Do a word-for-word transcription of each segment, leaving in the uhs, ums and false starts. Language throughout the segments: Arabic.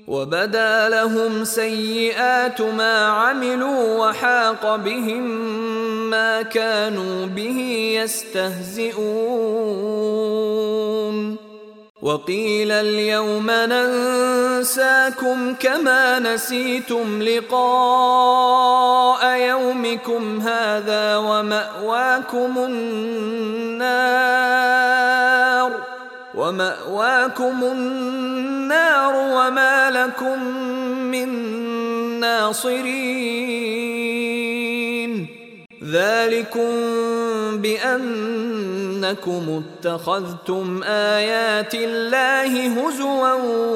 وبدا لهم سيئات ما عملوا وحاق بهم ما كانوا به يستهزئون وقيل اليوم ننساكم كما نسيتم لقاء يومكم هذا ومأواكم النار ومأواكم النار وما لكم من ناصرين ذلكم بأنكم اتخذتم آيات الله هزوا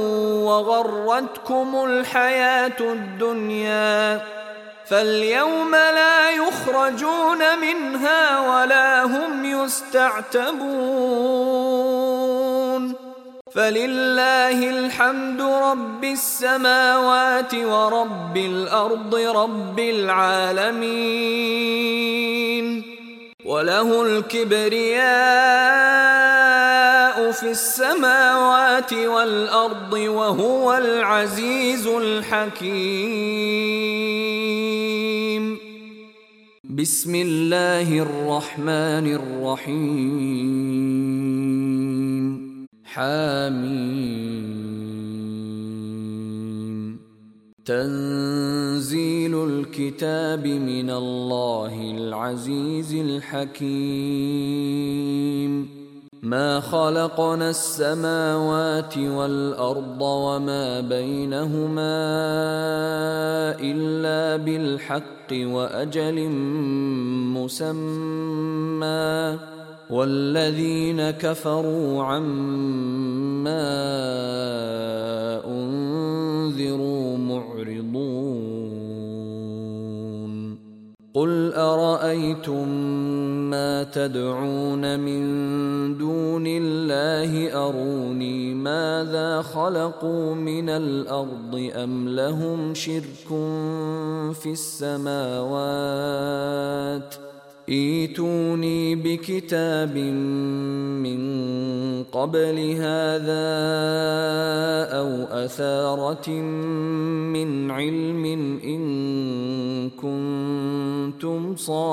وغرتكم الحياة الدنيا فاليوم لا يخرجون منها ولا هم يستعتبون فلله الحمد رب السماوات ورب الأرض رب العالمين وله الكبرياء في السماوات والأرض وهو العزيز الحكيم. بسم الله الرحمن الرحيم. حاميم. تنزيل الكتاب من الله العزيز الحكيم. ما خلقنا السماوات والأرض وما بينهما إلا بالحق وأجل مسمى والذين كفروا عما أنذروا معرضون. قل أرأيتم ما تدعون من دون الله أروني ماذا خلقوا من الأرض أم لهم شرك في السماوات ائتوني بكتاب من قبل هذا أو أثارة من علم إن كنتم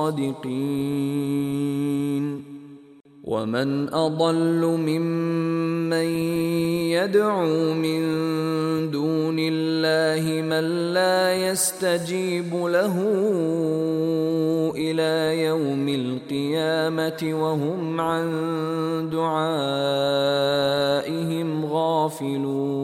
صادقين. ومن أضل ممن يدعو من دون الله من لا يستجيب له إلى يوم القيامة وهم عن دعائهم غافلون.